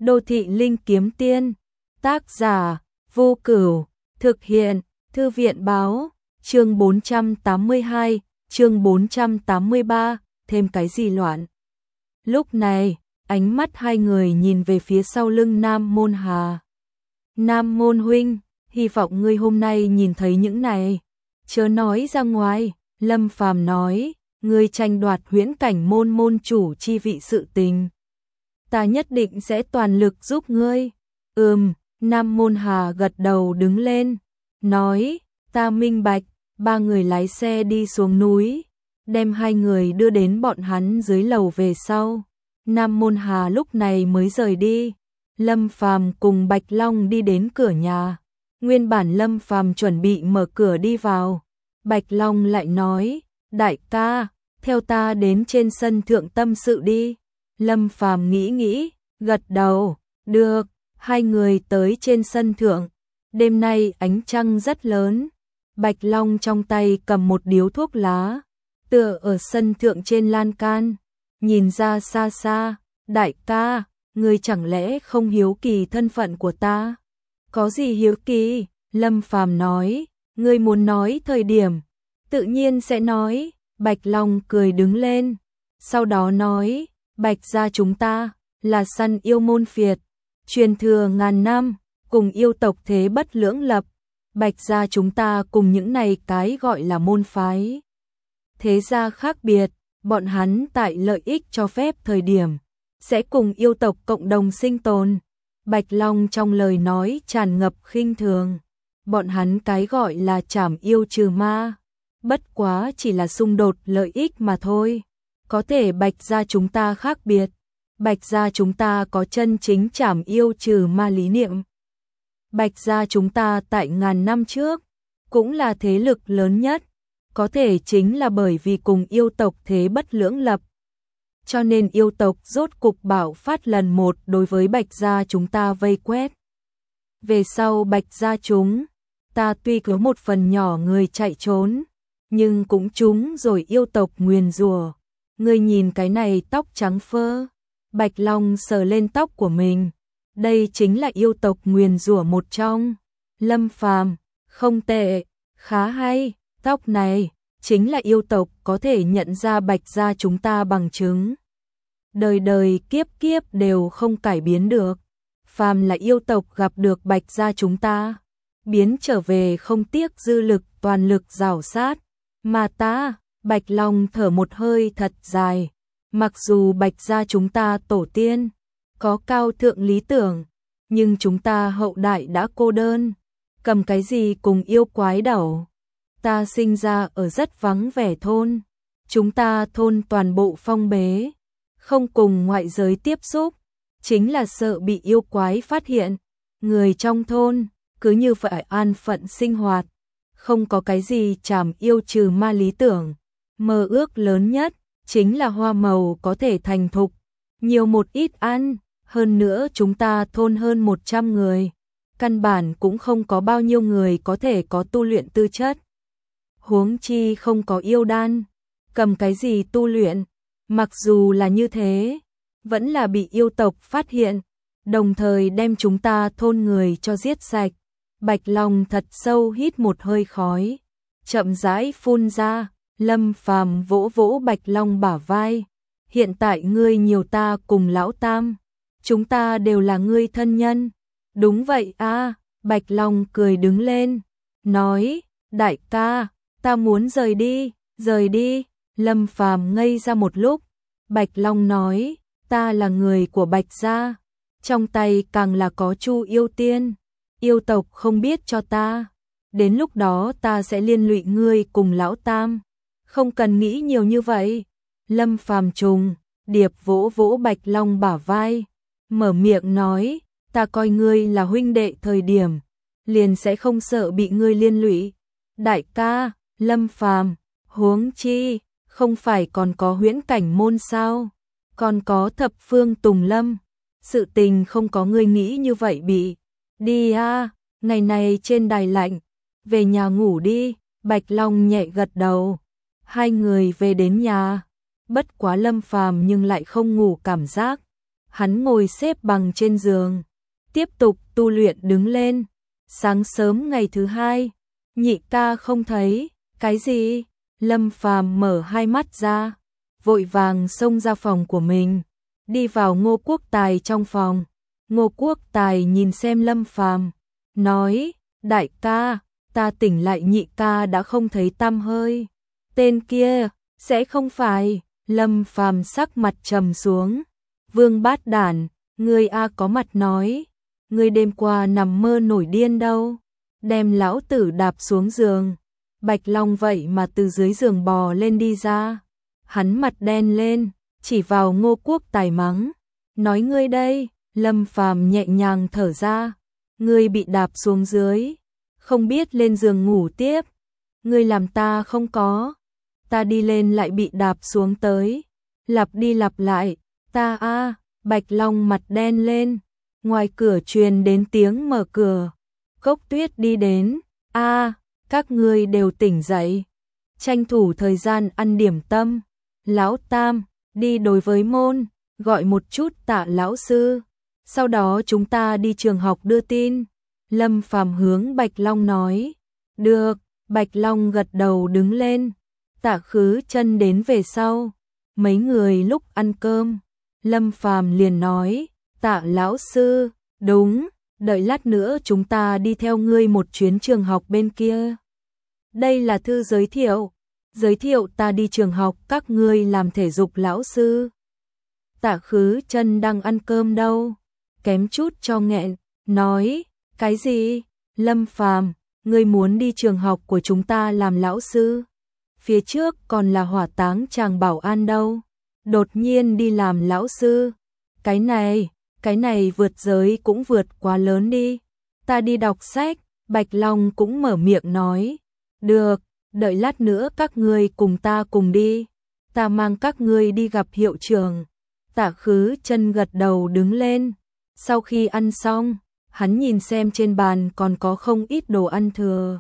Đô thị linh kiếm tiên, tác giả Vô Cửu, thực hiện Thư viện báo, chương 482, chương 483, thêm cái gì loạn. Lúc này, ánh mắt hai người nhìn về phía sau lưng Nam Môn Hà. Nam Môn huynh, hy vọng ngươi hôm nay nhìn thấy những này, chớ nói ra ngoài. Lâm Phàm nói, ngươi tranh đoạt huyễn cảnh môn môn chủ chi vị sự tình, ta nhất định sẽ toàn lực giúp ngươi. Nam Môn Hà gật đầu đứng lên, nói, ta minh bạch. Ba người lái xe đi xuống núi, đem hai người đưa đến bọn hắn dưới lầu về sau. Nam Môn Hà lúc này mới rời đi. Lâm Phàm cùng Bạch Long đi đến cửa nhà. Nguyên bản Lâm Phàm chuẩn bị mở cửa đi vào, Bạch Long lại nói, đại ca, theo ta đến trên sân thượng tâm sự đi. Lâm Phàm nghĩ, gật đầu, được. Hai người tới trên sân thượng. Đêm nay ánh trăng rất lớn. Bạch Long trong tay cầm một điếu thuốc lá, tựa ở sân thượng trên lan can, nhìn ra xa xa. Đại ca, ngươi chẳng lẽ không hiếu kỳ thân phận của ta? Có gì hiếu kỳ? Lâm Phàm nói, ngươi muốn nói thời điểm, tự nhiên sẽ nói. Bạch Long cười đứng lên, sau đó nói, Bạch gia chúng ta là săn yêu môn phiệt, truyền thừa ngàn năm, cùng yêu tộc thế bất lưỡng lập. Bạch gia chúng ta cùng những này cái gọi là môn phái thế gia khác biệt, bọn hắn tại lợi ích cho phép thời điểm sẽ cùng yêu tộc cộng đồng sinh tồn. Bạch Long trong lời nói tràn ngập khinh thường, bọn hắn cái gọi là trảm yêu trừ ma, bất quá chỉ là xung đột lợi ích mà thôi. Có thể Bạch gia chúng ta khác biệt, Bạch gia chúng ta có chân chính trảm yêu trừ ma lý niệm. Bạch gia chúng ta tại ngàn năm trước cũng là thế lực lớn nhất, có thể chính là bởi vì cùng yêu tộc thế bất lưỡng lập, cho nên yêu tộc rốt cục bạo phát lần một đối với Bạch gia chúng ta vây quét. Về sau Bạch gia chúng ta tuy có một phần nhỏ người chạy trốn, nhưng cũng trúng rồi yêu tộc nguyền rủa. Ngươi nhìn cái này tóc trắng phơ. Bạch Long sờ lên tóc của mình, đây chính là yêu tộc nguyền rủa một trong. Lâm Phàm, không tệ, khá hay, tóc này chính là yêu tộc có thể nhận ra Bạch gia chúng ta bằng chứng. Đời đời kiếp kiếp đều không cải biến được. Phàm là yêu tộc gặp được Bạch gia chúng ta, biến trở về không tiếc dư lực toàn lực rảo sát. Mà ta, Bạch Long thở một hơi thật dài, mặc dù Bạch gia chúng ta tổ tiên có cao thượng lý tưởng, nhưng chúng ta hậu đại đã cô đơn, cầm cái gì cùng yêu quái đẩu. Ta sinh ra ở rất vắng vẻ thôn, chúng ta thôn toàn bộ phong bế, không cùng ngoại giới tiếp xúc, chính là sợ bị yêu quái phát hiện. Người trong thôn cứ như vậy an phận sinh hoạt, không có cái gì trảm yêu trừ ma lý tưởng. Mơ ước lớn nhất chính là hoa màu có thể thành thục, nhiều một ít ăn. Hơn nữa chúng ta thôn hơn 100 người, căn bản cũng không có bao nhiêu người có thể có tu luyện tư chất. Huống chi không có yêu đan, cầm cái gì tu luyện. Mặc dù là như thế, vẫn là bị yêu tộc phát hiện, đồng thời đem chúng ta thôn người cho giết sạch. Bạch Long thật sâu hít một hơi khói, chậm rãi phun ra. Lâm Phàm vỗ vỗ Bạch Long bả vai, hiện tại ngươi nhiều ta cùng lão tam, chúng ta đều là ngươi thân nhân. Đúng vậy a. Bạch Long cười đứng lên, nói, đại ca, ta muốn rời đi, rời đi. Lâm Phàm ngây ra một lúc, Bạch Long nói, ta là người của Bạch gia, trong tay càng là có Chu yêu tiên, yêu tộc không biết cho ta, đến lúc đó ta sẽ liên lụy ngươi cùng lão tam, không cần nghĩ nhiều như vậy. Lâm Phàm trùng điệp vỗ vỗ Bạch Long bả vai, mở miệng nói, ta coi ngươi là huynh đệ thời điểm, liền sẽ không sợ bị ngươi liên lụy. Đại ca, Lâm Phàm, huống chi, không phải còn có huyễn cảnh môn sao, còn có thập phương tùng lâm, sự tình không có ngươi nghĩ như vậy bị. Đi a, ngày này trên đài lạnh, về nhà ngủ đi. Bạch Long nhẹ gật đầu, hai người về đến nhà. Bất quá Lâm Phàm nhưng lại không ngủ cảm giác, hắn ngồi xếp bằng trên giường, tiếp tục tu luyện đứng lên. Sáng sớm ngày thứ hai, nhị ca không thấy, cái gì? Lâm Phàm mở hai mắt ra, vội vàng xông ra phòng của mình, đi vào Ngô Quốc Tài trong phòng. Ngô Quốc Tài nhìn xem Lâm Phàm, nói, đại ca, ta tỉnh lại nhị ca đã không thấy tăm hơi. Tên kia, sẽ không phải. Lâm Phàm sắc mặt trầm xuống. Vương Bát Đản, ngươi có mặt nói, ngươi đêm qua nằm mơ nổi điên đâu, đem lão tử đạp xuống giường. Bạch Long vậy mà từ dưới giường bò lên đi ra. Hắn mặt đen lên, chỉ vào Ngô Quốc Tài mắng, nói ngươi đây. Lâm Phàm nhẹ nhàng thở ra, ngươi bị đạp xuống dưới, không biết lên giường ngủ tiếp. Ngươi làm ta không có, ta đi lên lại bị đạp xuống tới, lặp đi lặp lại, ta Bạch Long mặt đen lên. Ngoài cửa truyền đến tiếng mở cửa. Cốc Tuyết đi đến, các ngươi đều tỉnh dậy, tranh thủ thời gian ăn điểm tâm. Lão Tam, đi đối với môn, gọi một chút Tạ lão sư, sau đó chúng ta đi trường học đưa tin. Lâm Phàm hướng Bạch Long nói, được. Bạch Long gật đầu đứng lên. Tạ Khứ Chân đến về sau, mấy người lúc ăn cơm, Lâm Phàm liền nói, Tạ lão sư, đúng, đợi lát nữa chúng ta đi theo ngươi một chuyến trường học bên kia. Đây là thư giới thiệu ta đi trường học các ngươi làm thể dục lão sư. Tạ Khứ Chân đang ăn cơm đâu, kém chút cho nghẹn, nói, cái gì? Lâm Phàm, ngươi muốn đi trường học của chúng ta làm lão sư? Phía trước còn là hỏa táng chàng bảo an đâu, đột nhiên đi làm lão sư. Cái này vượt giới cũng vượt quá lớn đi. Ta đi đọc sách. Bạch Long cũng mở miệng nói, được, đợi lát nữa các ngươi cùng ta cùng đi, ta mang các ngươi đi gặp hiệu trưởng. Tạ Khứ Chân gật đầu đứng lên. Sau khi ăn xong, hắn nhìn xem trên bàn còn có không ít đồ ăn thừa,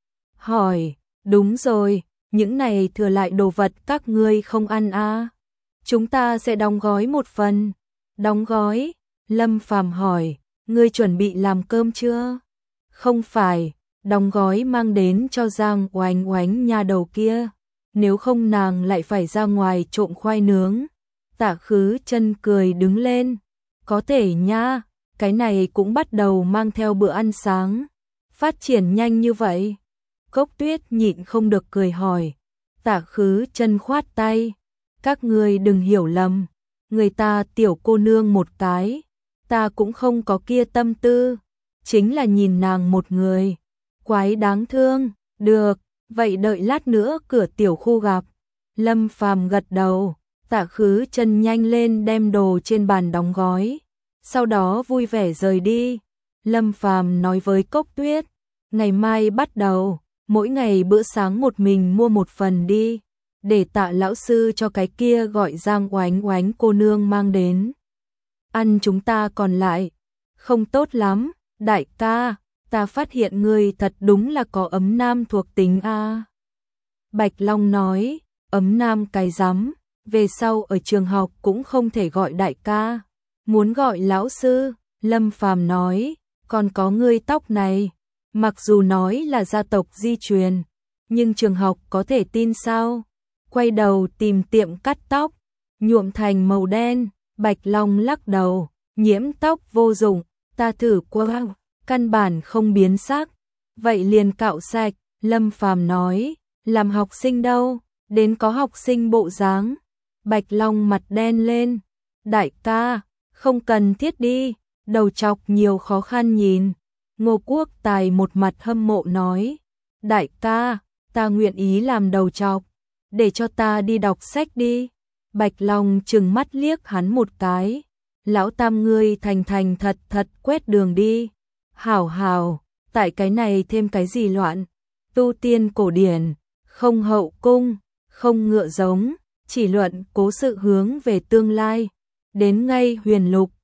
hỏi, đúng rồi, những này thừa lại đồ vật các ngươi không ăn chúng ta sẽ đóng gói một phần. Đóng gói? Lâm Phàm hỏi, ngươi chuẩn bị làm cơm chưa? Không phải, đóng gói mang đến cho Giang Oánh Oánh nhà đầu kia, nếu không nàng lại phải ra ngoài trộm khoai nướng. Tạ Khứ Chân cười đứng lên, có thể nha, cái này cũng bắt đầu mang theo bữa ăn sáng. Phát triển nhanh như vậy? Cốc Tuyết nhịn không được cười hỏi. Tạ Khứ Chân khoát tay, các ngươi đừng hiểu lầm, người ta tiểu cô nương một cái, ta cũng không có kia tâm tư, chính là nhìn nàng một người, quái đáng thương. Được, vậy đợi lát nữa cửa tiểu khu gặp. Lâm Phàm gật đầu. Tạ Khứ Chân nhanh lên đem đồ trên bàn đóng gói, sau đó vui vẻ rời đi. Lâm Phàm nói với Cốc Tuyết, ngày mai bắt đầu, mỗi ngày bữa sáng một mình mua một phần đi, để Tạ lão sư cho cái kia gọi Giang Oánh Oánh cô nương mang đến. Ăn chúng ta còn lại, không tốt lắm. Đại ca, ta phát hiện ngươi thật đúng là có ấm nam thuộc tính Bạch Long nói, ấm nam cái rắm, về sau ở trường học cũng không thể gọi đại ca, muốn gọi lão sư. Lâm Phàm nói, còn có ngươi tóc này, mặc dù nói là gia tộc di truyền, nhưng trường học có thể tin sao? Quay đầu tìm tiệm cắt tóc, nhuộm thành màu đen. Bạch Long lắc đầu, nhiễm tóc vô dụng, ta thử qua, căn bản không biến sắc, vậy liền cạo sạch. Lâm Phàm nói, làm học sinh đâu, đến có học sinh bộ dáng. Bạch Long mặt đen lên, đại ca, không cần thiết đi, đầu trọc nhiều khó khăn nhìn. Ngô Quốc Tài một mặt hâm mộ nói, đại ca, ta nguyện ý làm đầu trọc, để cho ta đi đọc sách đi. Bạch Long trừng mắt liếc hắn một cái, lão Tam ngươi thành thành thật thật quét đường đi. Hảo hảo, tại cái này thêm cái gì loạn, tu tiên cổ điển, không hậu cung, không ngựa giống, chỉ luận cố sự hướng về tương lai, đến ngay huyền lục.